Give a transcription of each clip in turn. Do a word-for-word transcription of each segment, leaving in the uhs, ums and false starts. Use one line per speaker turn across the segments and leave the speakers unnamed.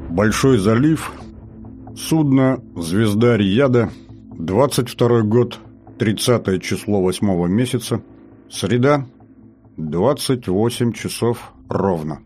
Большой залив. Судно «Звезда Рияда». двадцать второй год. тридцатое число восьмого месяца. Среда. двадцать восемь часов ровно.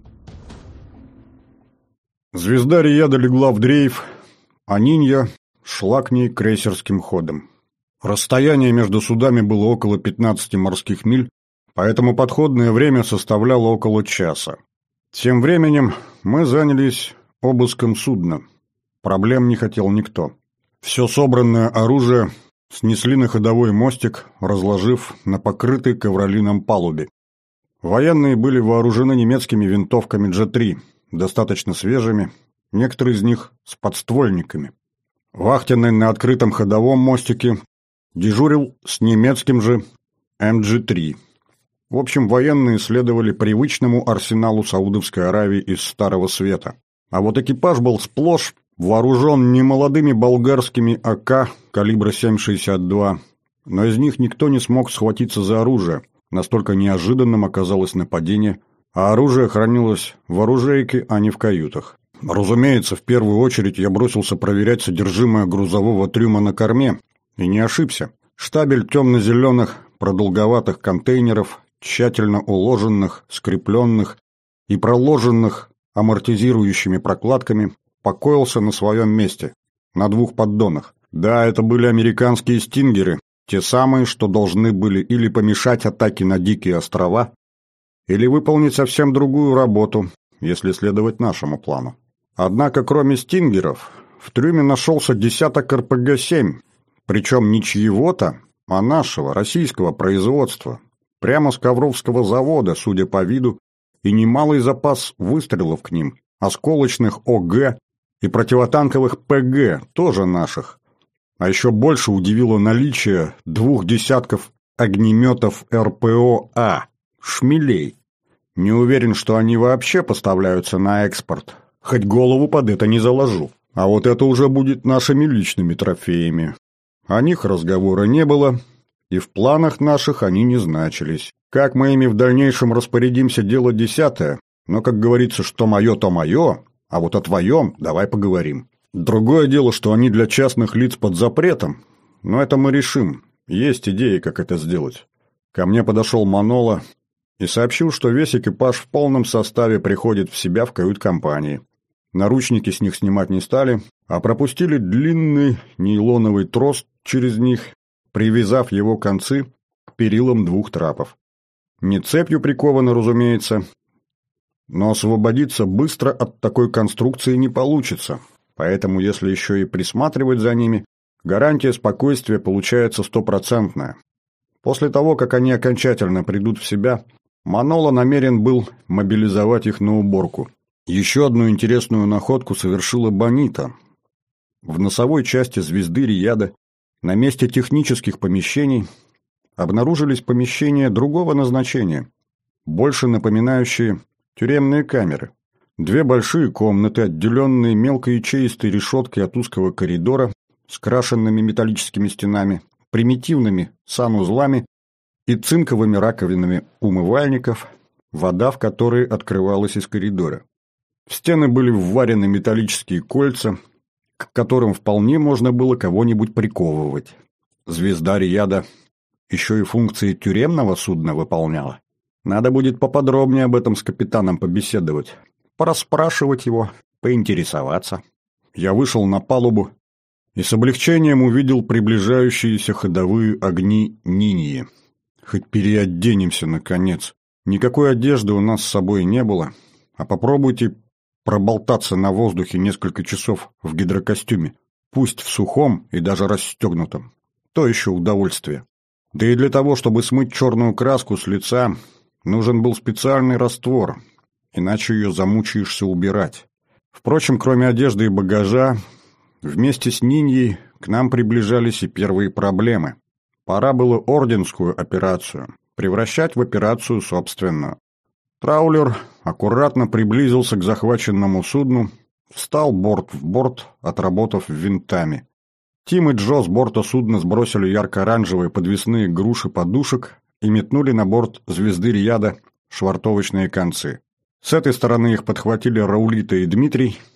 «Звезда Рияда» легла в дрейф, а «Нинья» шла к ней крейсерским ходом. Расстояние между судами было около пятнадцати морских миль, поэтому подходное время составляло около часа. Тем временем мы занялись обыском судна. Проблем не хотел никто. Все собранное оружие снесли на ходовой мостик, разложив на покрытой ковролином палубе. Военные были вооружены немецкими винтовками джи три, достаточно свежими, некоторые из них с подствольниками. Вахтенный на открытом ходовом мостике дежурил с немецким же эм джи три. В общем, военные следовали привычному арсеналу Саудовской Аравии из Старого Света. А вот экипаж был сплошь вооружен немолодыми болгарскими а ка калибра семь шестьдесят два, но из них никто не смог схватиться за оружие, настолько неожиданным оказалось нападение, а оружие хранилось в оружейке, а не в каютах. Разумеется, в первую очередь я бросился проверять содержимое грузового трюма на корме, и не ошибся. Штабель темно-зеленых продолговатых контейнеров, тщательно уложенных, скрепленных и проложенных амортизирующими прокладками, покоился на своем месте, на двух поддонах. Да, это были американские «Стингеры», те самые, что должны были или помешать атаке на Дикие острова, или выполнить совсем другую работу, если следовать нашему плану. Однако, кроме «Стингеров», в трюме нашелся десяток эр пэ гэ семь, причем не чьего-то, а нашего, российского производства, прямо с Ковровского завода, судя по виду, и немалый запас выстрелов к ним, осколочных о гэ и противотанковых пэ гэ, тоже наших. А еще больше удивило наличие двух десятков огнеметов эр пэ о а, «Шмелей». Не уверен, что они вообще поставляются на экспорт, хоть голову под это не заложу. А вот это уже будет нашими личными трофеями. О них разговора не было, и в планах наших они не значились. Как мы ими в дальнейшем распорядимся, дело десятое, но, как говорится, что мое, то мое, а вот о твоем давай поговорим. Другое дело, что они для частных лиц под запретом, но это мы решим, есть идеи, как это сделать. Ко мне подошел Манола и сообщил, что весь экипаж в полном составе приходит в себя в кают-компании. Наручники с них снимать не стали, а пропустили длинный нейлоновый трос через них, привязав его концы к перилам двух трапов. Не цепью приковано, разумеется, но освободиться быстро от такой конструкции не получится, поэтому если еще и присматривать за ними, гарантия спокойствия получается стопроцентная. После того, как они окончательно придут в себя, Манола намерен был мобилизовать их на уборку. Еще одну интересную находку совершила Бонита. В носовой части «Звезды Рияда» на месте технических помещений обнаружились помещения другого назначения, больше напоминающие тюремные камеры. Две большие комнаты, отделенные мелкоячеистой решеткой от узкого коридора, с крашенными металлическими стенами, примитивными санузлами и цинковыми раковинами умывальников, вода в которые открывалась из коридора. В стены были вварены металлические кольца, к которым вполне можно было кого-нибудь приковывать. «Звезда Рияда» еще и функции тюремного судна выполняла. Надо будет поподробнее об этом с капитаном побеседовать, пораспрашивать его, поинтересоваться. Я вышел на палубу и с облегчением увидел приближающиеся ходовые огни «Ниньи». Хоть переоденемся, наконец. Никакой одежды у нас с собой не было, а попробуйте проболтаться на воздухе несколько часов в гидрокостюме, пусть в сухом и даже расстегнутом. То еще удовольствие. Да и для того, чтобы смыть черную краску с лица, нужен был специальный раствор, иначе ее замучаешься убирать. Впрочем, кроме одежды и багажа, вместе с Ниньей к нам приближались и первые проблемы. Пора было орденскую операцию превращать в операцию собственную. Траулер аккуратно приблизился к захваченному судну, встал борт в борт, отработав винтами. Тим и Джо с борта судна сбросили ярко-оранжевые подвесные груши подушек и метнули на борт «Звезды Рияда» швартовочные концы. С этой стороны их подхватили Раулита и Дмитрий,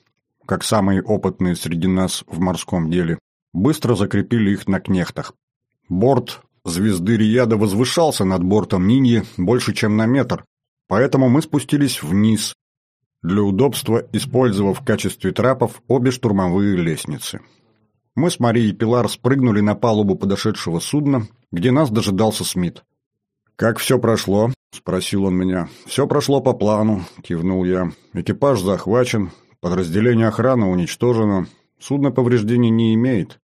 как самые опытные среди нас в морском деле, быстро закрепили их на кнехтах. Борт звезды Рияда возвышался над бортом Ниньи больше, чем на метр, поэтому мы спустились вниз, для удобства использовав в качестве трапов обе штурмовые лестницы. Мы с Марией Пилар спрыгнули на палубу подошедшего судна, где нас дожидался Смит. «Как все прошло?» — спросил он меня. «Все прошло по плану», — кивнул я. «Экипаж захвачен, подразделение охраны уничтожено, судно повреждений не имеет.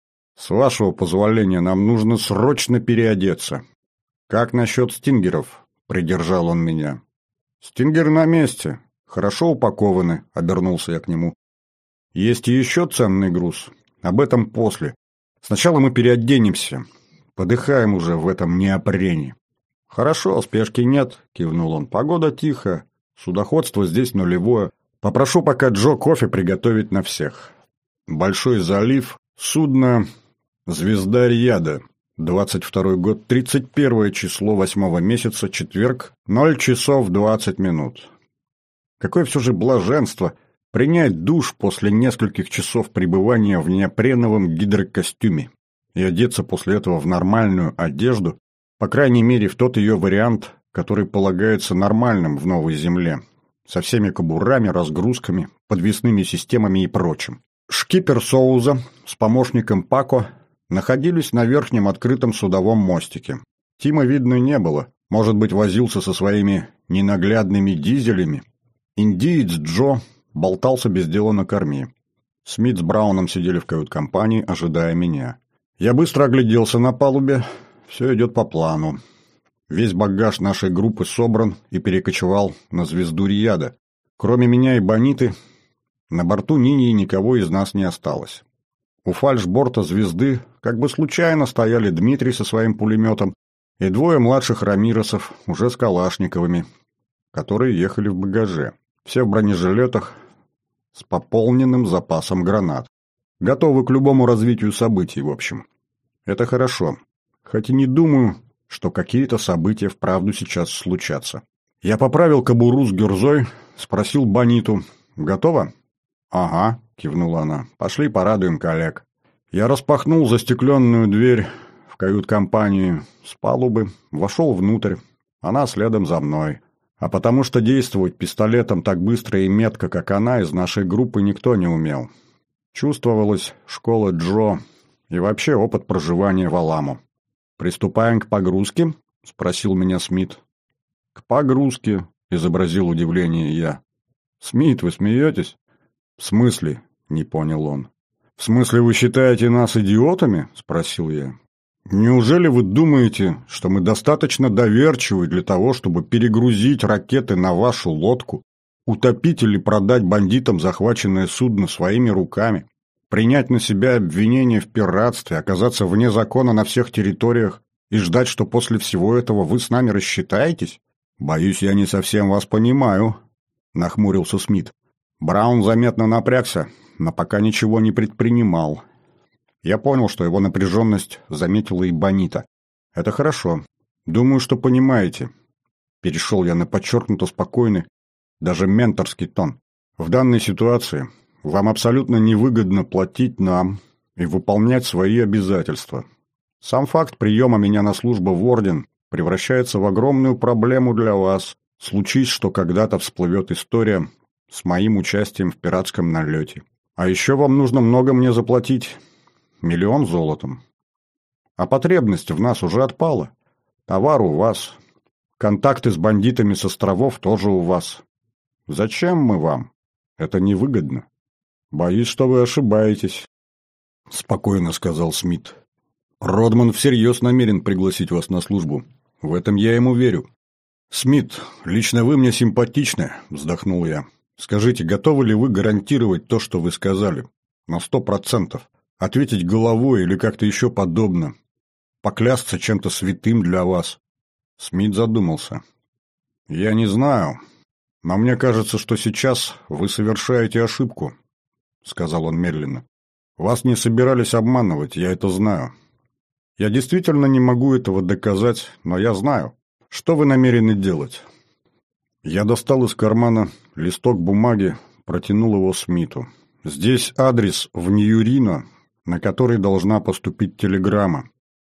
С вашего позволения нам нужно срочно переодеться». «Как насчет стингеров?» — придержал он меня. «Стингеры на месте, хорошо упакованы», — обернулся я к нему. «Есть и еще ценный груз. Об этом после. Сначала мы переоденемся. Подыхаем уже в этом неопрене». «Хорошо, спешки нет», — кивнул он. «Погода тихая, судоходство здесь нулевое. Попрошу пока Джо кофе приготовить на всех». Большой залив, судно «Звезда Рияда», двадцать второй год, тридцать первое число восьмого месяца, четверг, ноль часов двадцать минут. Какое все же блаженство принять душ после нескольких часов пребывания в неопреновом гидрокостюме и одеться после этого в нормальную одежду, по крайней мере, в тот ее вариант, который полагается нормальным в новой земле, со всеми кобурами, разгрузками, подвесными системами и прочим. Шкипер Соуза с помощником Пако находились на верхнем открытом судовом мостике. Тима видно не было, может быть, возился со своими ненаглядными дизелями. Индиец Джо болтался без дела на корме. Смит с Брауном сидели в кают-компании, ожидая меня. Я быстро огляделся на палубе. Все идет по плану. Весь багаж нашей группы собран и перекочевал на звезду Рияда. Кроме меня и Бониты, на борту Ниньи никого из нас не осталось. У фальшборта звезды как бы случайно стояли Дмитрий со своим пулеметом и двое младших рамиросов уже с калашниковыми, которые ехали в багаже. Все в бронежилетах с пополненным запасом гранат. Готовы к любому развитию событий, в общем. Это хорошо. Хоть и не думаю, что какие-то события вправду сейчас случатся. Я поправил кобуру с гюрзой, спросил Бониту: «Готово?» «Ага», — кивнула она. «Пошли порадуем коллег». Я распахнул застекленную дверь в кают-компании с палубы, вошел внутрь. Она следом за мной. А потому что действовать пистолетом так быстро и метко, как она, из нашей группы никто не умел. Чувствовалась школа Джо и вообще опыт проживания в Аламу. «Приступаем к погрузке?» — спросил меня Смит. «К погрузке», — изобразил удивление я. «Смит, вы смеетесь?» «В смысле?» — не понял он. «В смысле вы считаете нас идиотами?» — спросил я. «Неужели вы думаете, что мы достаточно доверчивы для того, чтобы перегрузить ракеты на вашу лодку, утопить или продать бандитам захваченное судно своими руками, принять на себя обвинение в пиратстве, оказаться вне закона на всех территориях и ждать, что после всего этого вы с нами рассчитаетесь? Боюсь, я не совсем вас понимаю», — нахмурился Смит. Браун заметно напрягся, но пока ничего не предпринимал. Я понял, что его напряженность заметила и Бонита. «Это хорошо. Думаю, что понимаете». Перешел я на подчеркнуто спокойный, даже менторский тон. «В данной ситуации вам абсолютно невыгодно платить нам и выполнять свои обязательства. Сам факт приема меня на службу в Орден превращается в огромную проблему для вас. Случись, что когда-то всплывет история с моим участием в пиратском налете. А еще вам нужно много мне заплатить. Миллион золотом. А потребность в нас уже отпала. Товар у вас. Контакты с бандитами с островов тоже у вас. Зачем мы вам? Это невыгодно». «Боюсь, что вы ошибаетесь», — спокойно сказал Смит. «Родман всерьез намерен пригласить вас на службу. В этом я ему верю». «Смит, лично вы мне симпатичны», — вздохнул я. «Скажите, готовы ли вы гарантировать то, что вы сказали? На сто процентов. Ответить головой или как-то еще подобно. Поклясться чем-то святым для вас». Смит задумался. «Я не знаю, но мне кажется, что сейчас вы совершаете ошибку», — сказал он медленно. «Вас не собирались обманывать, я это знаю. Я действительно не могу этого доказать, но я знаю. Что вы намерены делать?» Я достал из кармана листок бумаги, протянул его Смиту. Здесь адрес в Ньюрино, на который должна поступить телеграмма,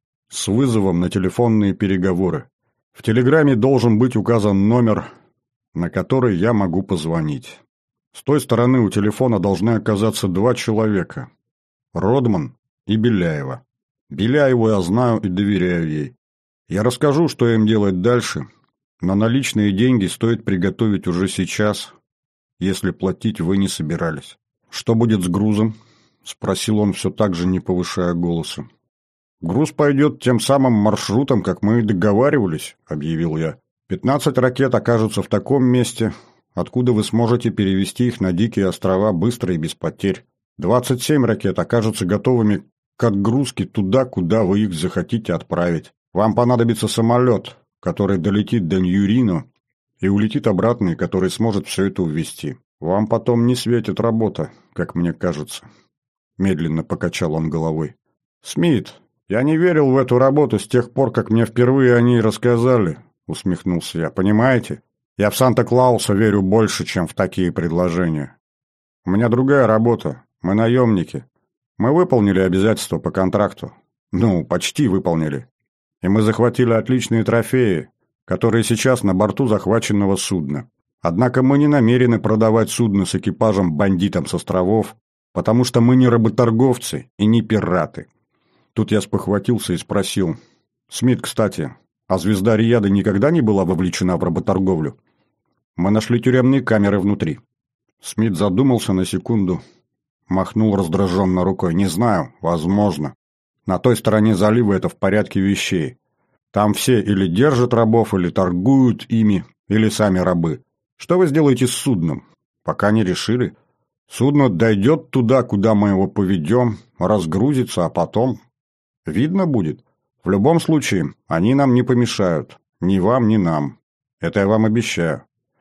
с вызовом на телефонные переговоры. В телеграмме должен быть указан номер, на который я могу позвонить. С той стороны у телефона должны оказаться два человека – Родман и Беляева. Беляеву я знаю и доверяю ей. Я расскажу, что им делать дальше, но наличные деньги стоит приготовить уже сейчас, если платить вы не собирались. «Что будет с грузом?» – спросил он все так же, не повышая голоса. «Груз пойдет тем самым маршрутом, как мы и договаривались», – объявил я. «Пятнадцать ракет окажутся в таком месте, откуда вы сможете перевести их на Дикие острова быстро и без потерь. Двадцать семь ракет окажутся готовыми к отгрузке туда, куда вы их захотите отправить. Вам понадобится самолет, который долетит до Ньюрино и улетит обратно, и который сможет все это увезти. Вам потом не светит работа, как мне кажется». Медленно покачал он головой. «Смит, я не верил в эту работу с тех пор, как мне впервые о ней рассказали», — усмехнулся я. «Понимаете? Я в Санта-Клауса верю больше, чем в такие предложения. У меня другая работа. Мы наемники. Мы выполнили обязательства по контракту. Ну, почти выполнили. И мы захватили отличные трофеи, которые сейчас на борту захваченного судна. Однако мы не намерены продавать судно с экипажем бандитам с островов, потому что мы не работорговцы и не пираты». Тут я спохватился и спросил: «Смит, кстати, а звезда Рияда никогда не была вовлечена в работорговлю? Мы нашли тюремные камеры внутри». Смит задумался на секунду, махнул раздраженно рукой. «Не знаю, возможно. На той стороне залива это в порядке вещей. Там все или держат рабов, или торгуют ими, или сами рабы. Что вы сделаете с судном? Пока не решили. Судно дойдет туда, куда мы его поведем, разгрузится, а потом... видно будет. В любом случае, они нам не помешают. Ни вам, ни нам. Это я вам обещаю».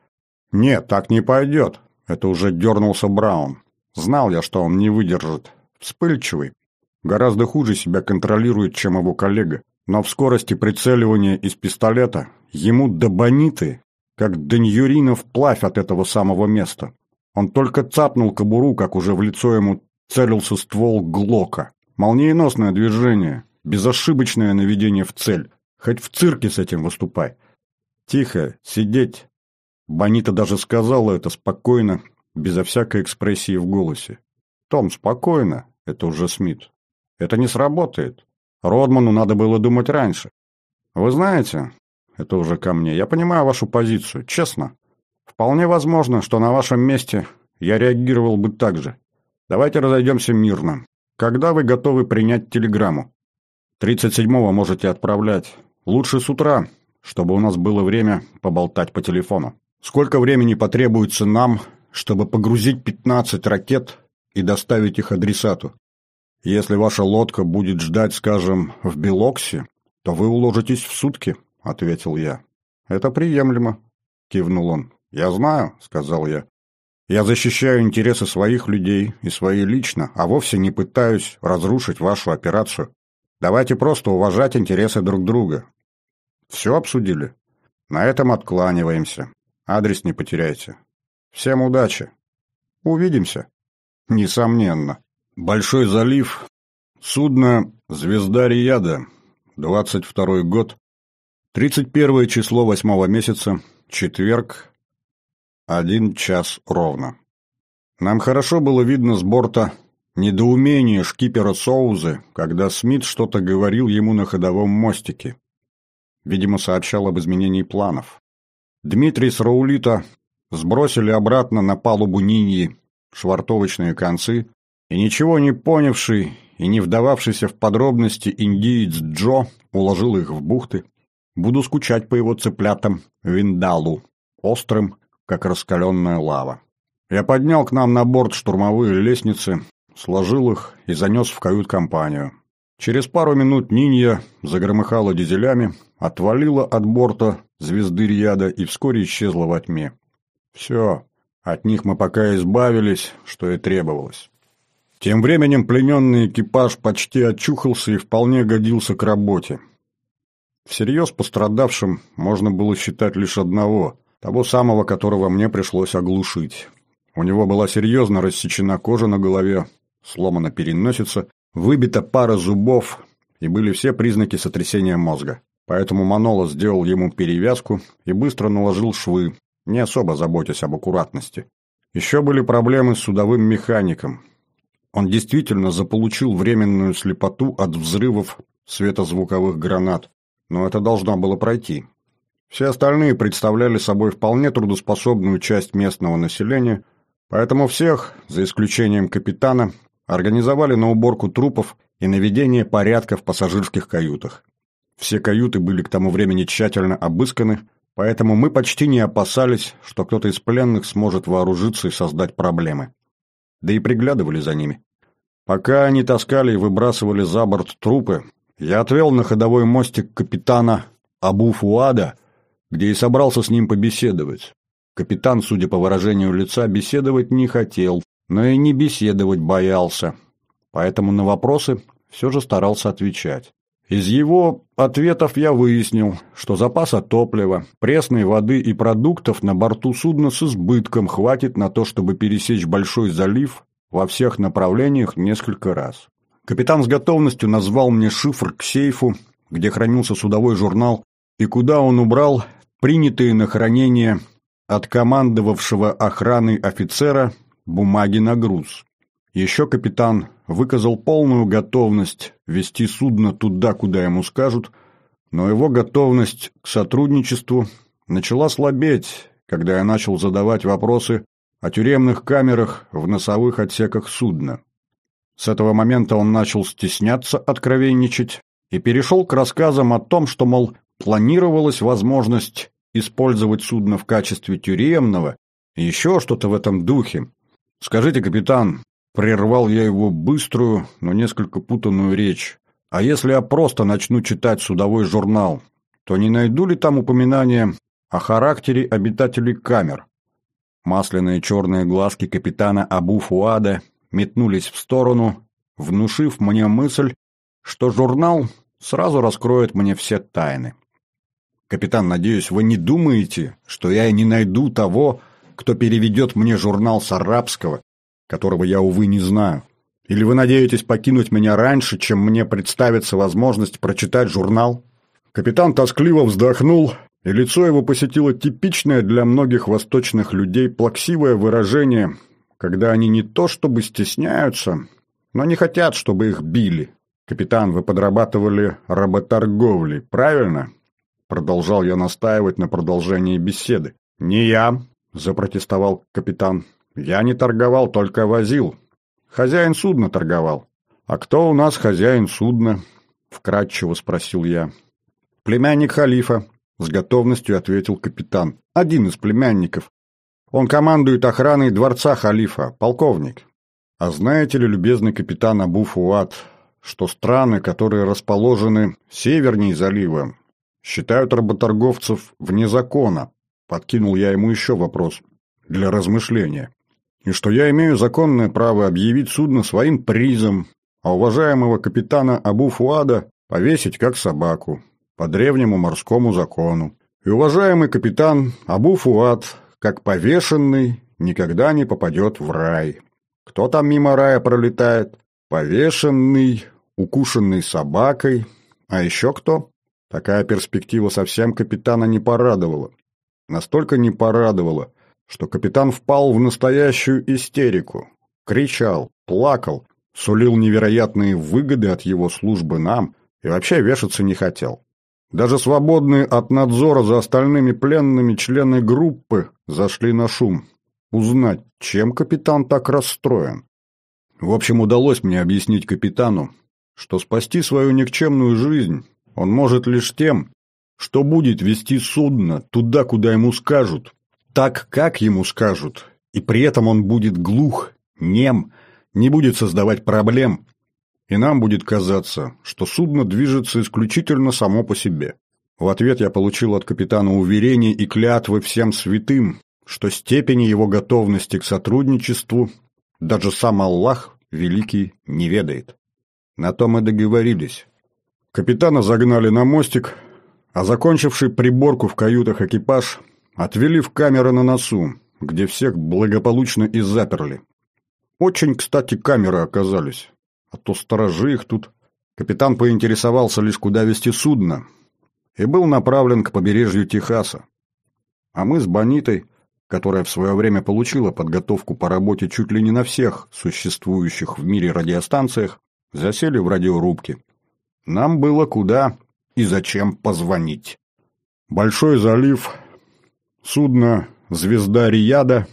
«Нет, так не пойдет». Это уже дернулся Браун. Знал я, что он не выдержит. Вспыльчивый. Гораздо хуже себя контролирует, чем его коллега. Но в скорости прицеливания из пистолета ему до бониты, как до Ньюрино вплавь от этого самого места. Он только цапнул кобуру, как уже в лицо ему целился ствол Глока. Молниеносное движение, безошибочное наведение в цель. Хоть в цирке с этим выступай. «Тихо, сидеть». Бонита даже сказала это спокойно, безо всякой экспрессии в голосе. «Том, спокойно», — это уже Смит. «Это не сработает. Родману надо было думать раньше. Вы знаете, это уже ко мне, я понимаю вашу позицию, честно. Вполне возможно, что на вашем месте я реагировал бы так же. Давайте разойдемся мирно. Когда вы готовы принять телеграмму? тридцать седьмого можете отправлять. Лучше с утра, чтобы у нас было время поболтать по телефону. Сколько времени потребуется нам, чтобы погрузить пятнадцать ракет и доставить их адресату? Если ваша лодка будет ждать, скажем, в Белоксе, то вы уложитесь в сутки», — ответил я. «Это приемлемо», — кивнул он. «Я знаю», — сказал я. «Я защищаю интересы своих людей и свои лично, а вовсе не пытаюсь разрушить вашу операцию. Давайте просто уважать интересы друг друга». «Все обсудили?» «На этом откланиваемся. Адрес не потеряйте. Всем удачи. Увидимся». «Несомненно». Большой залив. Судно «Звезда Рияда». двадцать второй год. тридцать первое число восьмого месяца. Четверг. Один час ровно. Нам хорошо было видно с борта недоумение шкипера Соузы, когда Смит что-то говорил ему на ходовом мостике. Видимо, сообщал об изменении планов. Дмитрий с Раулита сбросили обратно на палубу Ниньи швартовочные концы, и ничего не понявший и не вдававшийся в подробности индиец Джо уложил их в бухты. Буду скучать по его цыплятам Виндалу, острым, как раскаленная лава. Я поднял к нам на борт штурмовые лестницы, сложил их и занес в кают-компанию. Через пару минут Нинья загромыхала дизелями, отвалила от борта «Звезды Рияда» и вскоре исчезла во тьме. Все, от них мы пока избавились, что и требовалось. Тем временем плененный экипаж почти очухался и вполне годился к работе. Всерьез пострадавшим можно было считать лишь одного, того самого, которого мне пришлось оглушить. У него была серьезно рассечена кожа на голове, сломана переносица, выбита пара зубов, и были все признаки сотрясения мозга. Поэтому Маноло сделал ему перевязку и быстро наложил швы, не особо заботясь об аккуратности. Еще были проблемы с судовым механиком. Он действительно заполучил временную слепоту от взрывов светозвуковых гранат, но это должно было пройти. Все остальные представляли собой вполне трудоспособную часть местного населения, поэтому всех, за исключением капитана, организовали на уборку трупов и наведение порядка в пассажирских каютах. Все каюты были к тому времени тщательно обысканы, поэтому мы почти не опасались, что кто-то из пленных сможет вооружиться и создать проблемы. Да и приглядывали за ними. Пока они таскали и выбрасывали за борт трупы, я отвел на ходовой мостик капитана Абу Фуада, где и собрался с ним побеседовать. Капитан, судя по выражению лица, беседовать не хотел, но и не беседовать боялся, поэтому на вопросы все же старался отвечать. Из его ответов я выяснил, что запаса топлива, пресной воды и продуктов на борту судна с избытком хватит на то, чтобы пересечь Большой залив во всех направлениях несколько раз. Капитан с готовностью назвал мне шифр к сейфу, где хранился судовой журнал, и куда он убрал принятые на хранение от командовавшего охраной офицера бумаги на груз. Еще капитан выказал полную готовность вести судно туда, куда ему скажут, но его готовность к сотрудничеству начала слабеть, когда я начал задавать вопросы о тюремных камерах в носовых отсеках судна. С этого момента он начал стесняться откровенничать и перешел к рассказам о том, что, мол, планировалась возможность использовать судно в качестве тюремного и еще что-то в этом духе. «Скажите, капитан», — прервал я его быструю, но несколько путанную речь, «а если я просто начну читать судовой журнал, то не найду ли там упоминания о характере обитателей камер?» Масляные черные глазки капитана Абу Фуада метнулись в сторону, внушив мне мысль, что журнал сразу раскроет мне все тайны. «Капитан, надеюсь, вы не думаете, что я не найду того, кто переведет мне журнал с арабского, которого я, увы, не знаю? Или вы надеетесь покинуть меня раньше, чем мне представится возможность прочитать журнал?» Капитан тоскливо вздохнул, и лицо его посетило типичное для многих восточных людей плаксивое выражение, когда они не то чтобы стесняются, но не хотят, чтобы их били. «Капитан, вы подрабатывали работорговлей, правильно?» Продолжал я настаивать на продолжении беседы. «Не я», — запротестовал капитан. «Я не торговал, только возил. Хозяин судна торговал». «А кто у нас хозяин судна?» — вкратчиво спросил я. «Племянник халифа», — с готовностью ответил капитан. «Один из племянников. Он командует охраной дворца халифа, полковник. А знаете ли, любезный капитан Абу Фуад, что страны, которые расположены севернее залива, считают работорговцев вне закона?» Подкинул я ему еще вопрос для размышления. «И что я имею законное право объявить судно своим призом, а уважаемого капитана Абу Фуада повесить как собаку, по древнему морскому закону. И уважаемый капитан Абу Фуад, как повешенный, никогда не попадет в рай. Кто там мимо рая пролетает? Повешенный, укушенный собакой. А еще кто?» Такая перспектива совсем капитана не порадовала. Настолько не порадовала, что капитан впал в настоящую истерику. Кричал, плакал, сулил невероятные выгоды от его службы нам и вообще вешаться не хотел. Даже свободные от надзора за остальными пленными члены группы зашли на шум. Узнать, чем капитан так расстроен. В общем, удалось мне объяснить капитану, что спасти свою никчемную жизнь он может лишь тем, что будет вести судно туда, куда ему скажут, так, как ему скажут, и при этом он будет глух, нем, не будет создавать проблем, и нам будет казаться, что судно движется исключительно само по себе. В ответ я получил от капитана уверение и клятвы всем святым, что степени его готовности к сотрудничеству даже сам Аллах Великий не ведает. На то мы договорились. Капитана загнали на мостик, а закончивший приборку в каютах экипаж отвели в камеры на носу, где всех благополучно и заперли. Очень, кстати, камеры оказались, а то сторожи их тут. Капитан поинтересовался лишь, куда везти судно, и был направлен к побережью Техаса. А мы с Бонитой, которая в свое время получила подготовку по работе чуть ли не на всех существующих в мире радиостанциях, засели в радиорубке. Нам было куда и зачем позвонить. Большой залив, судно «Звезда Рияда»,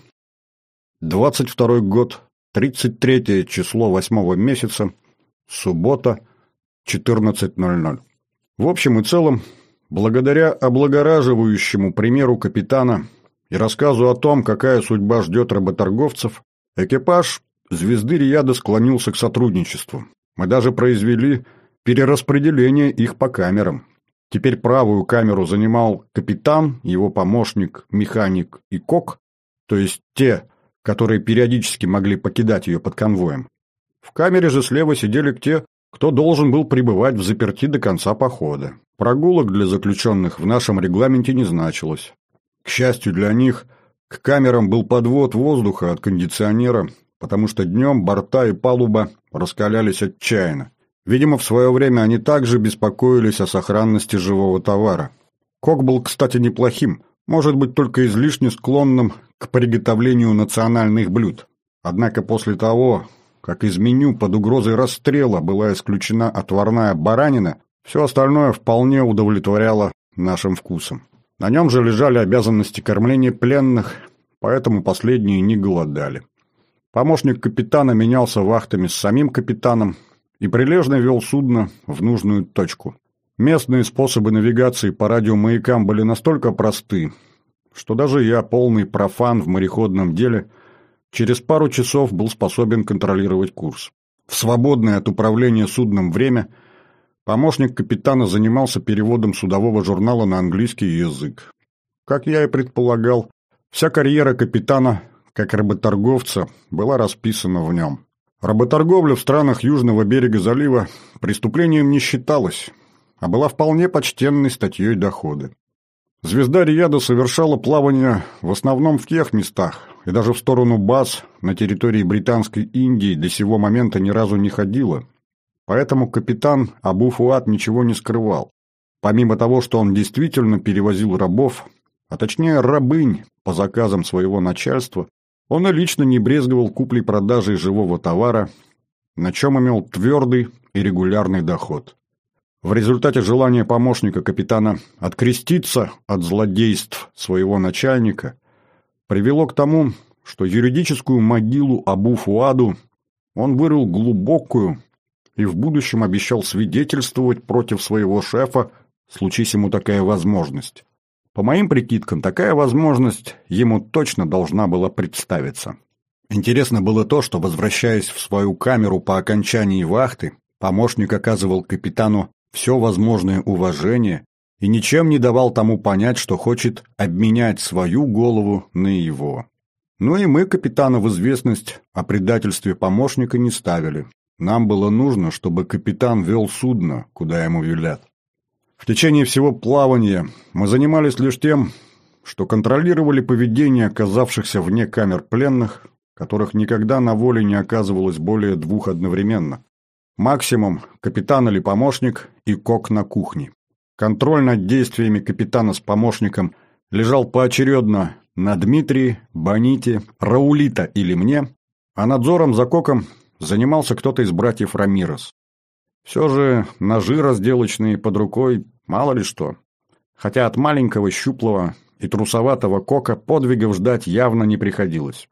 двадцать второй год, тридцать третье число восьмого месяца, суббота, четырнадцать ноль ноль. В общем и целом, благодаря облагораживающему примеру капитана и рассказу о том, какая судьба ждет работорговцев, экипаж «Звезды Рияда» склонился к сотрудничеству. Мы даже произвели перераспределение их по камерам. Теперь правую камеру занимал капитан, его помощник, механик и кок, то есть те, которые периодически могли покидать ее под конвоем. В камере же слева сидели те, кто должен был пребывать в заперти до конца похода. Прогулок для заключенных в нашем регламенте не значилось. К счастью для них, к камерам был подвод воздуха от кондиционера, потому что днем борта и палуба раскалялись отчаянно. Видимо, в свое время они также беспокоились о сохранности живого товара. Кок был, кстати, неплохим, может быть, только излишне склонным к приготовлению национальных блюд. Однако после того, как из меню под угрозой расстрела была исключена отварная баранина, все остальное вполне удовлетворяло нашим вкусам. На нем же лежали обязанности кормления пленных, поэтому последние не голодали. Помощник капитана менялся вахтами с самим капитаном и прилежно вел судно в нужную точку. Местные способы навигации по радиомаякам были настолько просты, что даже я, полный профан в мореходном деле, через пару часов был способен контролировать курс. В свободное от управления судном время помощник капитана занимался переводом судового журнала на английский язык. Как я и предполагал, вся карьера капитана, как работорговца, была расписана в нем. Работорговля в странах южного берега залива преступлением не считалась, а была вполне почтенной статьей дохода. «Звезда Рияда» совершала плавание в основном в тех местах, и даже в сторону баз на территории Британской Индии до сего момента ни разу не ходила. Поэтому капитан Абу Фуад ничего не скрывал. Помимо того, что он действительно перевозил рабов, а точнее рабынь по заказам своего начальства, он и лично не брезговал куплей-продажей живого товара, на чем имел твердый и регулярный доход. В результате желания помощника капитана откреститься от злодейств своего начальника привело к тому, что юридическую могилу Абу Фуаду он вырыл глубокую и в будущем обещал свидетельствовать против своего шефа, случись ему такая возможность. По моим прикидкам, такая возможность ему точно должна была представиться. Интересно было то, что, возвращаясь в свою камеру по окончании вахты, помощник оказывал капитану все возможное уважение и ничем не давал тому понять, что хочет обменять свою голову на его. Ну и мы капитана в известность о предательстве помощника не ставили. Нам было нужно, чтобы капитан вел судно, куда ему велят. В течение всего плавания мы занимались лишь тем, что контролировали поведение оказавшихся вне камер пленных, которых никогда на воле не оказывалось более двух одновременно. Максимум капитан или помощник и кок на кухне. Контроль над действиями капитана с помощником лежал поочередно на Дмитрии, Боните, Раулита или мне, а надзором за коком занимался кто-то из братьев Рамирес. Все же ножи разделочные под рукой мало ли что. Хотя от маленького, щуплого и трусоватого кока подвигов ждать явно не приходилось.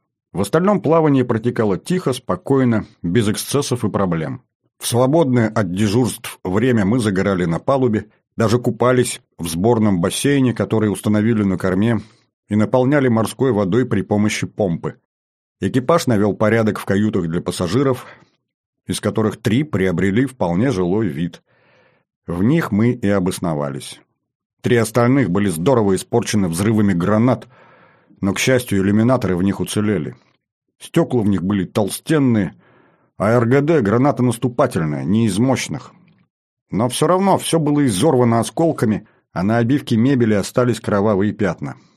В остальном плавание протекало тихо, спокойно, без эксцессов и проблем. В свободное от дежурств время мы загорали на палубе, даже купались в сборном бассейне, который установили на корме, и наполняли морской водой при помощи помпы. Экипаж навел порядок в каютах для пассажиров, из которых три приобрели вполне жилой вид. В них мы и обосновались. Три остальных были здорово испорчены взрывами гранат, но, к счастью, иллюминаторы в них уцелели. Стекла в них были толстенные, а эр гэ дэ гранатонаступательная, не из мощных. Но все равно все было изорвано осколками, а на обивке мебели остались кровавые пятна.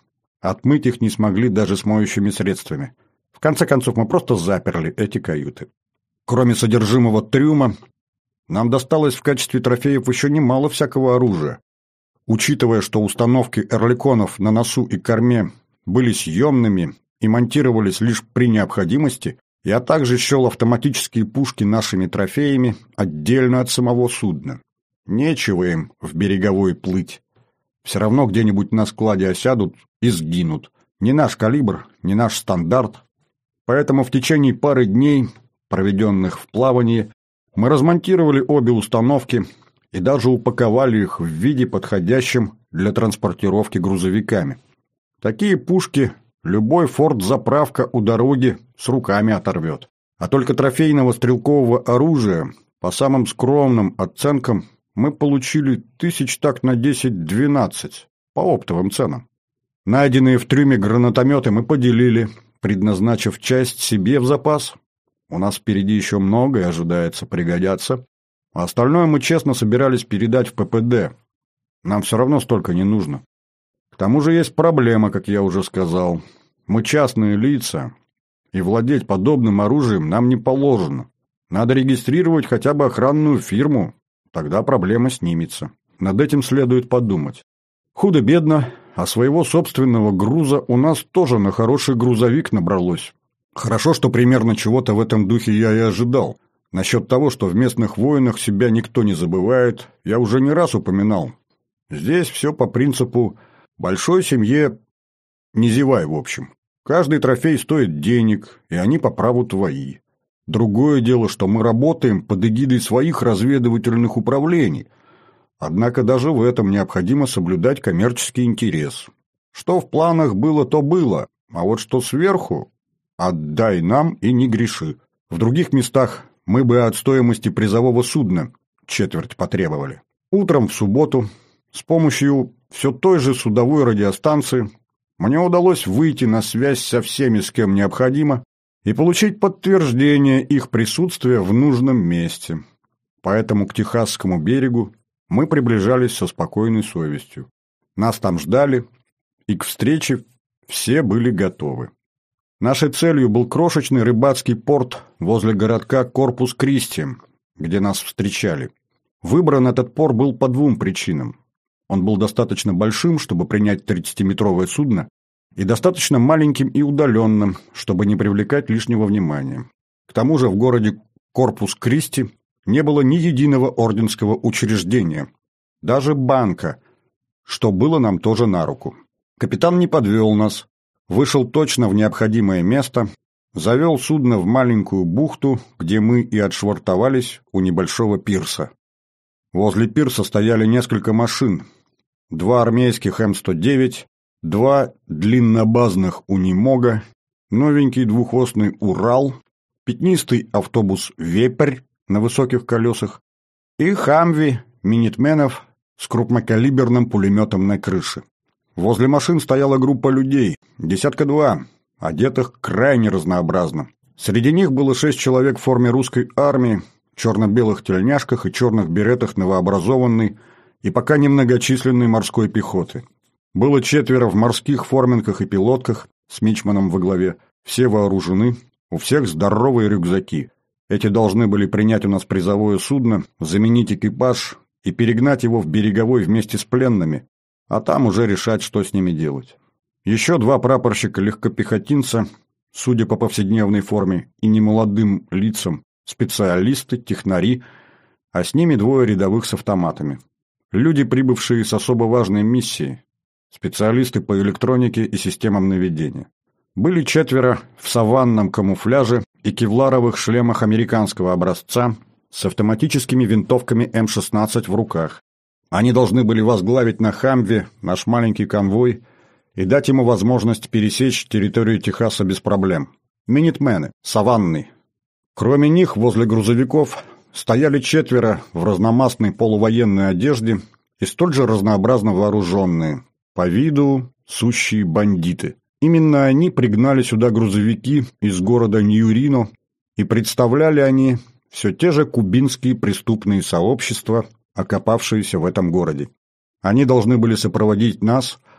Отмыть их не смогли даже с моющими средствами. В конце концов, мы просто заперли эти каюты. Кроме содержимого трюма, нам досталось в качестве трофеев еще немало всякого оружия. Учитывая, что установки «Эрликонов» на носу и корме были съемными и монтировались лишь при необходимости, я также счел автоматические пушки нашими трофеями отдельно от самого судна. Нечего им в береговой плыть. Все равно где-нибудь на складе осядут и сгинут. Не наш калибр, не наш стандарт. Поэтому в течение пары дней, проведенных в плавании, мы размонтировали обе установки и даже упаковали их в виде, подходящем для транспортировки грузовиками. Такие пушки любой форт-заправка у дороги с руками оторвет. А только трофейного стрелкового оружия, по самым скромным оценкам, мы получили тысяч так на десять-двенадцать по оптовым ценам. Найденные в трюме гранатометы мы поделили, предназначив часть себе в запас. У нас впереди еще многое ожидается пригодятся. А остальное мы честно собирались передать в ППД. Нам все равно столько не нужно. К тому же есть проблема, как я уже сказал. Мы частные лица, и владеть подобным оружием нам не положено. Надо регистрировать хотя бы охранную фирму, тогда проблема снимется. Над этим следует подумать. Худо-бедно, а своего собственного груза у нас тоже на хороший грузовик набралось. Хорошо, что примерно чего-то в этом духе я и ожидал. Насчет того, что в местных войнах себя никто не забывает, я уже не раз упоминал. Здесь все по принципу «большой семье не зевай», в общем. Каждый трофей стоит денег, и они по праву твои. Другое дело, что мы работаем под эгидой своих разведывательных управлений. Однако даже в этом необходимо соблюдать коммерческий интерес. Что в планах было, то было, а вот что сверху – отдай нам и не греши. В других местах мы бы от стоимости призового судна четверть потребовали. Утром в субботу с помощью все той же судовой радиостанции мне удалось выйти на связь со всеми, с кем необходимо, и получить подтверждение их присутствия в нужном месте. Поэтому к Техасскому берегу мы приближались со спокойной совестью. Нас там ждали, и к встрече все были готовы. Нашей целью был крошечный рыбацкий порт возле городка Корпус-Кристи, где нас встречали. Выбран этот порт был по двум причинам. Он был достаточно большим, чтобы принять тридцатиметровое судно, и достаточно маленьким и удаленным, чтобы не привлекать лишнего внимания. К тому же в городе Корпус-Кристи не было ни единого орденского учреждения, даже банка, что было нам тоже на руку. Капитан не подвел нас, вышел точно в необходимое место, завел судно в маленькую бухту, где мы и отшвартовались у небольшого пирса. Возле пирса стояли несколько машин, два армейских эм сто девять, два длиннобазных «Унимога», новенький двухосный «Урал», пятнистый автобус «Вепрь» на высоких колесах и «Хамви» минитменов с крупнокалиберным пулеметом на крыше. Возле машин стояла группа людей, десятка два, одетых крайне разнообразно. Среди них было шесть человек в форме русской армии, черно-белых тельняшках и черных беретах новообразованной и пока немногочисленной морской пехоты. Было четверо в морских форменках и пилотках с мичманом во главе, все вооружены, у всех здоровые рюкзаки. Эти должны были принять у нас призовое судно, заменить экипаж и перегнать его в береговой вместе с пленными, а там уже решать, что с ними делать. Еще два прапорщика-легкопехотинца, судя по повседневной форме и немолодым лицам, специалисты, технари, а с ними двое рядовых с автоматами. Люди, прибывшие с особо важной миссией, специалисты по электронике и системам наведения. Были четверо в саванном камуфляже и кевларовых шлемах американского образца с автоматическими винтовками эм шестнадцать в руках. Они должны были возглавить на «Хамве» наш маленький конвой и дать ему возможность пересечь территорию Техаса без проблем. Минитмены, саванны. Кроме них, возле грузовиков стояли четверо в разномастной полувоенной одежде и столь же разнообразно вооруженные, по виду сущие бандиты. Именно они пригнали сюда грузовики из города Нью-Рино, и представляли они все те же кубинские преступные сообщества, окопавшиеся в этом городе. Они должны были сопроводить нас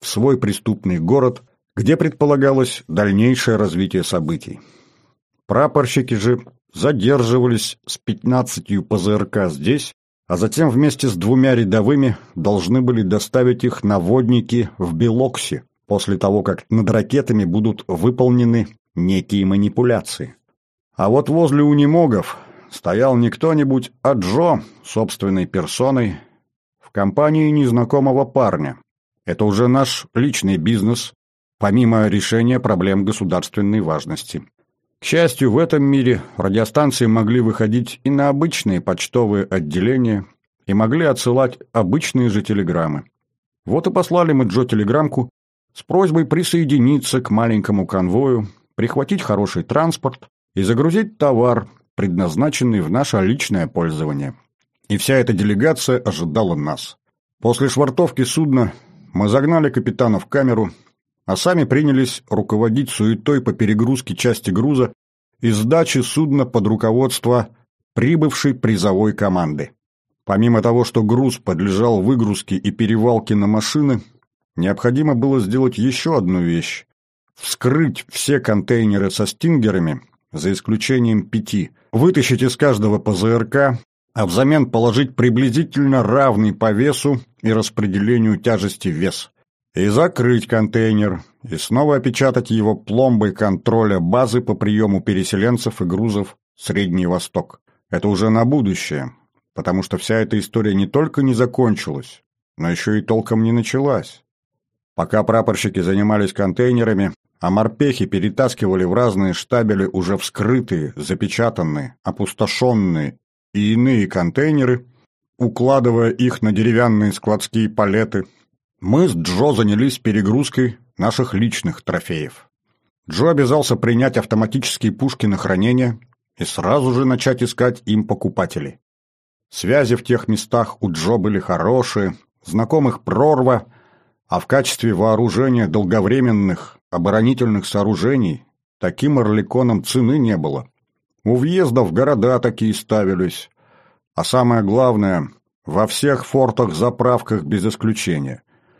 в свой преступный город, где предполагалось дальнейшее развитие событий. Прапорщики же задерживались с пятнадцатью ПЗРК здесь, а затем вместе с двумя рядовыми должны были доставить их на водники в Белокси, после того, как над ракетами будут выполнены некие манипуляции. А вот возле унемогов стоял не кто-нибудь, а Джо собственной персоной в компании незнакомого парня. Это уже наш личный бизнес, помимо решения проблем государственной важности. К счастью, в этом мире радиостанции могли выходить и на обычные почтовые отделения и могли отсылать обычные же телеграммы. Вот и послали мы Джо телеграммку с просьбой присоединиться к маленькому конвою, прихватить хороший транспорт и загрузить товар, предназначенный в наше личное пользование. И вся эта делегация ожидала нас. После швартовки судна мы загнали капитана в камеру, а сами принялись руководить суетой по перегрузке части груза и сдаче судна под руководство прибывшей призовой команды. Помимо того, что груз подлежал выгрузке и перевалке на машины, необходимо было сделать еще одну вещь – вскрыть все контейнеры со стингерами, за исключением пяти, вытащить из каждого ПЗРК, а взамен положить приблизительно равный по весу и распределению тяжести вес. И закрыть контейнер, и снова опечатать его пломбой контроля базы по приему переселенцев и грузов Средний Восток. Это уже на будущее, потому что вся эта история не только не закончилась, но еще и толком не началась. Пока прапорщики занимались контейнерами, а морпехи перетаскивали в разные штабели уже вскрытые, запечатанные, опустошенные и иные контейнеры, укладывая их на деревянные складские палеты, мы с Джо занялись перегрузкой наших личных трофеев. Джо обязался принять автоматические пушки на хранение и сразу же начать искать им покупателей. Связи в тех местах у Джо были хорошие, знакомых прорва, а в качестве вооружения долговременных оборонительных сооружений таким орликонам цены не было. У въезда в города такие ставились, а самое главное, во всех фортах-заправках без исключения.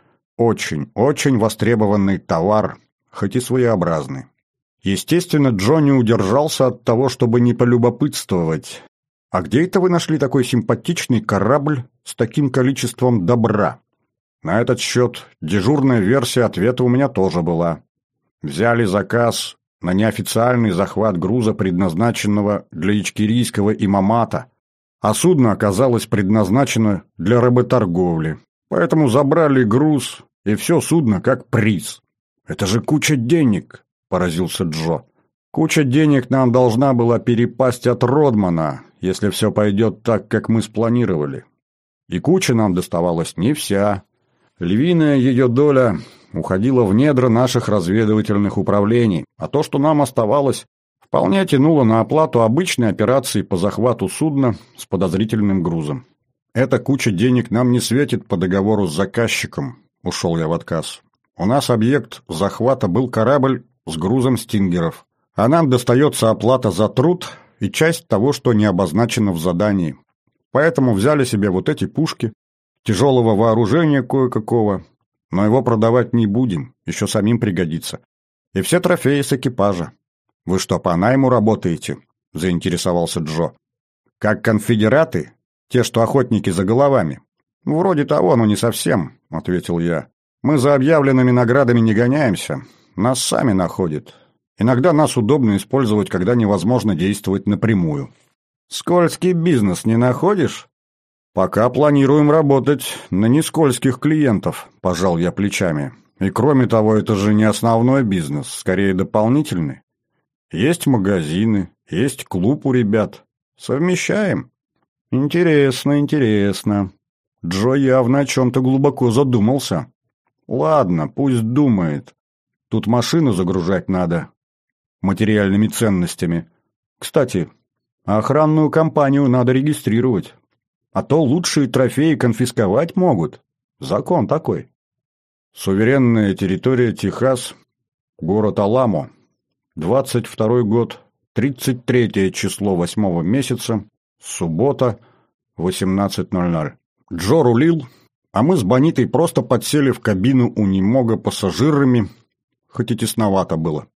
Очень, очень востребованный товар, хоть и своеобразный. Естественно, Джо не удержался от того, чтобы не полюбопытствовать. А где это вы нашли такой симпатичный корабль с таким количеством добра? На этот счет дежурная версия ответа у меня тоже была. Взяли заказ на неофициальный захват груза, предназначенного для ичкерийского имамата, а судно оказалось предназначено для работорговли. Поэтому забрали груз и все судно как приз. «Это же куча денег!» – поразился Джо. «Куча денег нам должна была перепасть от Родмана, если все пойдет так, как мы спланировали. И куча нам доставалась не вся. Львиная ее доля уходила в недра наших разведывательных управлений, а то, что нам оставалось, вполне тянуло на оплату обычной операции по захвату судна с подозрительным грузом. Эта куча денег нам не светит по договору с заказчиком», – ушел я в отказ. «У нас объект захвата был корабль с грузом стингеров, а нам достается оплата за труд и часть того, что не обозначено в задании. Поэтому взяли себе вот эти пушки, тяжелого вооружения кое-какого, но его продавать не будем, еще самим пригодится. И все трофеи с экипажа». «Вы что, по найму работаете?» – заинтересовался Джо. «Как конфедераты? Те, что охотники за головами?» «Вроде того, но не совсем», – ответил я. «Мы за объявленными наградами не гоняемся, нас сами находят. Иногда нас удобно использовать, когда невозможно действовать напрямую». «Скользкий бизнес не находишь?» «Пока планируем работать на нескользких клиентов», – пожал я плечами. «И кроме того, это же не основной бизнес, скорее дополнительный. Есть магазины, есть клуб у ребят. Совмещаем». «Интересно, интересно». Джо явно о чем-то глубоко задумался. «Ладно, пусть думает. Тут машину загружать надо материальными ценностями. Кстати, охранную компанию надо регистрировать. А то лучшие трофеи конфисковать могут. Закон такой». Суверенная территория Техас, город Аламо. двадцать второй год, тридцать третье число восьмого месяца, суббота, восемнадцать ноль ноль. Джо рулил, а мы с Бонитой просто подсели в кабину у Немога пассажирами, хоть и тесновато было.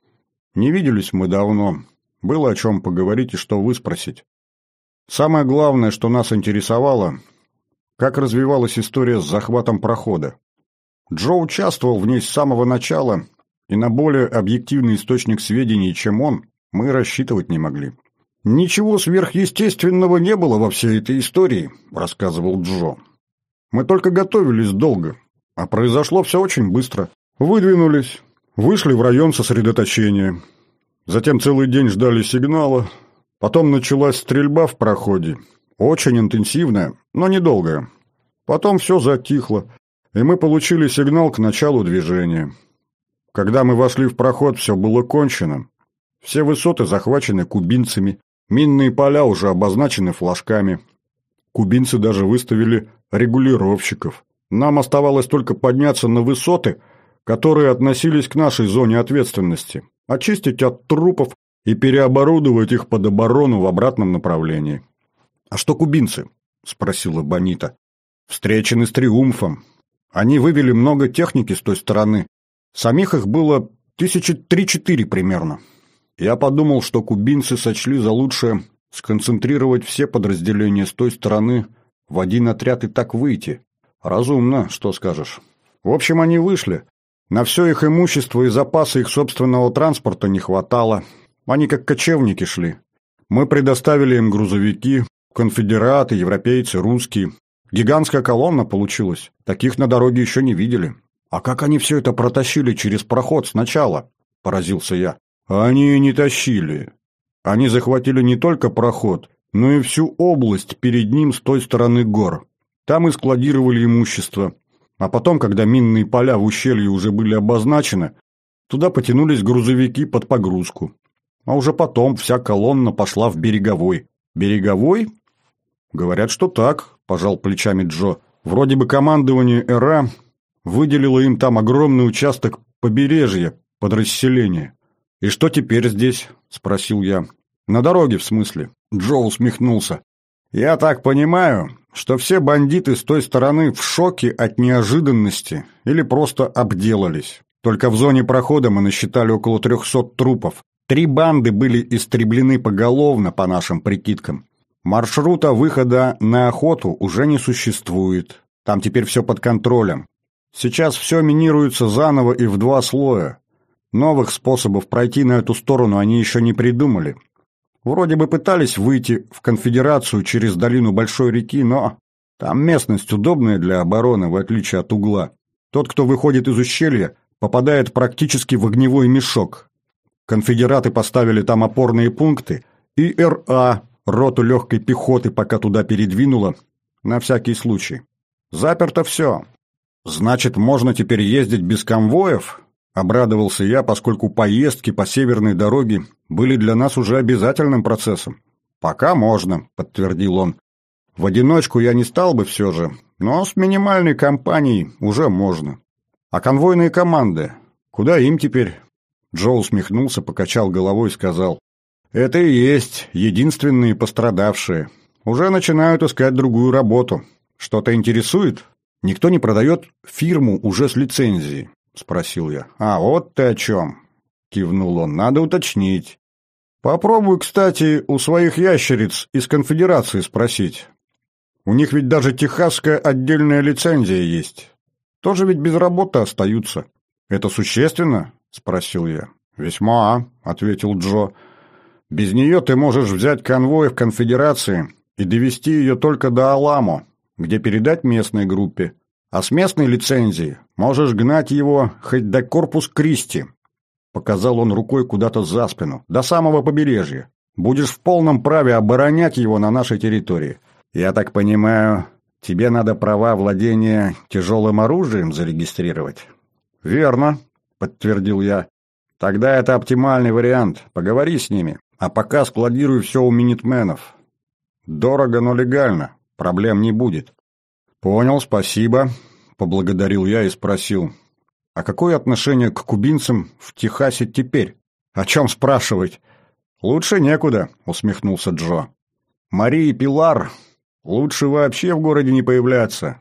Не виделись мы давно, было о чем поговорить и что выспросить. Самое главное, что нас интересовало, как развивалась история с захватом прохода. Джо участвовал в ней с самого начала, и на более объективный источник сведений, чем он, мы рассчитывать не могли. «Ничего сверхъестественного не было во всей этой истории», — рассказывал Джо. «Мы только готовились долго, а произошло все очень быстро. Выдвинулись, вышли в район сосредоточения. Затем целый день ждали сигнала. Потом началась стрельба в проходе. Очень интенсивная, но недолгая. Потом все затихло, и мы получили сигнал к началу движения. Когда мы вошли в проход, все было кончено. Все высоты захвачены кубинцами, минные поля уже обозначены флажками. Кубинцы даже выставили регулировщиков. Нам оставалось только подняться на высоты, которые относились к нашей зоне ответственности, очистить от трупов и переоборудовать их под оборону в обратном направлении. «А что кубинцы?» – спросила Бонита. «Встречены с триумфом. Они вывели много техники с той стороны. Самих их было тысячи три-четыре примерно. Я подумал, что кубинцы сочли за лучшее сконцентрировать все подразделения с той стороны в один отряд и так выйти. Разумно, что скажешь. В общем, они вышли. На все их имущество и запасы их собственного транспорта не хватало. Они как кочевники шли. Мы предоставили им грузовики, конфедераты, европейцы, русские. Гигантская колонна получилась. Таких на дороге еще не видели. А как они все это протащили через проход сначала? Поразился я. Они не тащили. Они захватили не только проход, но и всю область перед ним с той стороны гор. Там и складировали имущество. А потом, когда минные поля в ущелье уже были обозначены, туда потянулись грузовики под погрузку. А уже потом вся колонна пошла в Береговой. Береговой? Говорят, что так, пожал плечами Джо. Вроде бы командование ЭРА выделило им там огромный участок побережья под расселение. «И что теперь здесь?» – спросил я. «На дороге, в смысле?» Джо усмехнулся. «Я так понимаю, что все бандиты с той стороны в шоке от неожиданности или просто обделались. Только в зоне прохода мы насчитали около трехсот трупов. Три банды были истреблены поголовно, по нашим прикидкам. Маршрута выхода на охоту уже не существует. Там теперь все под контролем. Сейчас все минируется заново и в два слоя. Новых способов пройти на эту сторону они еще не придумали. Вроде бы пытались выйти в конфедерацию через долину Большой реки, но там местность удобная для обороны, в отличие от угла. Тот, кто выходит из ущелья, попадает практически в огневой мешок. Конфедераты поставили там опорные пункты, и эр-а, роту легкой пехоты, пока туда передвинула, на всякий случай. Заперто все. Значит, можно теперь ездить без конвоев? Обрадовался я, поскольку поездки по северной дороге были для нас уже обязательным процессом. «Пока можно», — подтвердил он. «В одиночку я не стал бы все же, но с минимальной компанией уже можно. А конвойные команды? Куда им теперь?» Джо усмехнулся, покачал головой и сказал. «Это и есть единственные пострадавшие. Уже начинают искать другую работу. Что-то интересует? Никто не продает фирму уже с лицензией?» — спросил я. «А, вот ты о чем!» — кивнул он. «Надо уточнить. Попробуй, кстати, у своих ящериц из конфедерации спросить. У них ведь даже техасская отдельная лицензия есть. Тоже ведь без работы остаются. Это существенно?» — спросил я. «Весьма», — ответил Джо. «Без нее ты можешь взять конвой в конфедерации и довести ее только до Аламо, где передать местной группе. А с местной лицензией можешь гнать его хоть до Корпус Кристи», — показал он рукой куда-то за спину, «до самого побережья. Будешь в полном праве оборонять его на нашей территории. Я так понимаю, тебе надо права владения тяжелым оружием зарегистрировать?» «Верно», — подтвердил я. «Тогда это оптимальный вариант. Поговори с ними. А пока складируй все у минитменов. Дорого, но легально. Проблем не будет». «Понял, спасибо», — поблагодарил я и спросил. «А какое отношение к кубинцам в Техасе теперь?» «О чем спрашивать?» «Лучше некуда», — усмехнулся Джо. «Мари и Пилар лучше вообще в городе не появляться.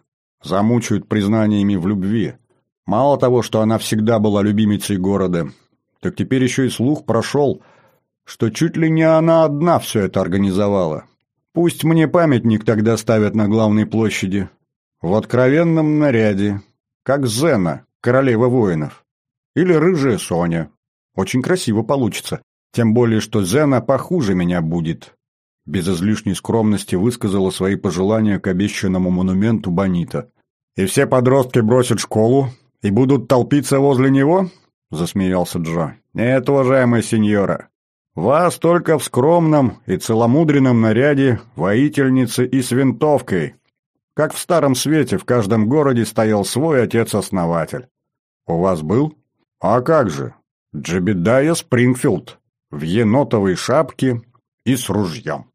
замучают признаниями в любви. Мало того, что она всегда была любимицей города, так теперь еще и слух прошел, что чуть ли не она одна все это организовала. Пусть мне памятник тогда ставят на главной площади, в откровенном наряде, как Зена, королева воинов. Или рыжая Соня. Очень красиво получится. Тем более, что Зена похуже меня будет. Без излишней скромности высказала свои пожелания к обещанному монументу Бонита. «И все подростки бросят школу и будут толпиться возле него?» — засмеялся Джо. «Нет, уважаемая сеньора. Вас только в скромном и целомудренном наряде воительницы и с винтовкой. Как в Старом Свете в каждом городе стоял свой отец-основатель. У вас был? А как же? Джебедайя Спрингфилд в енотовой шапке и с ружьем».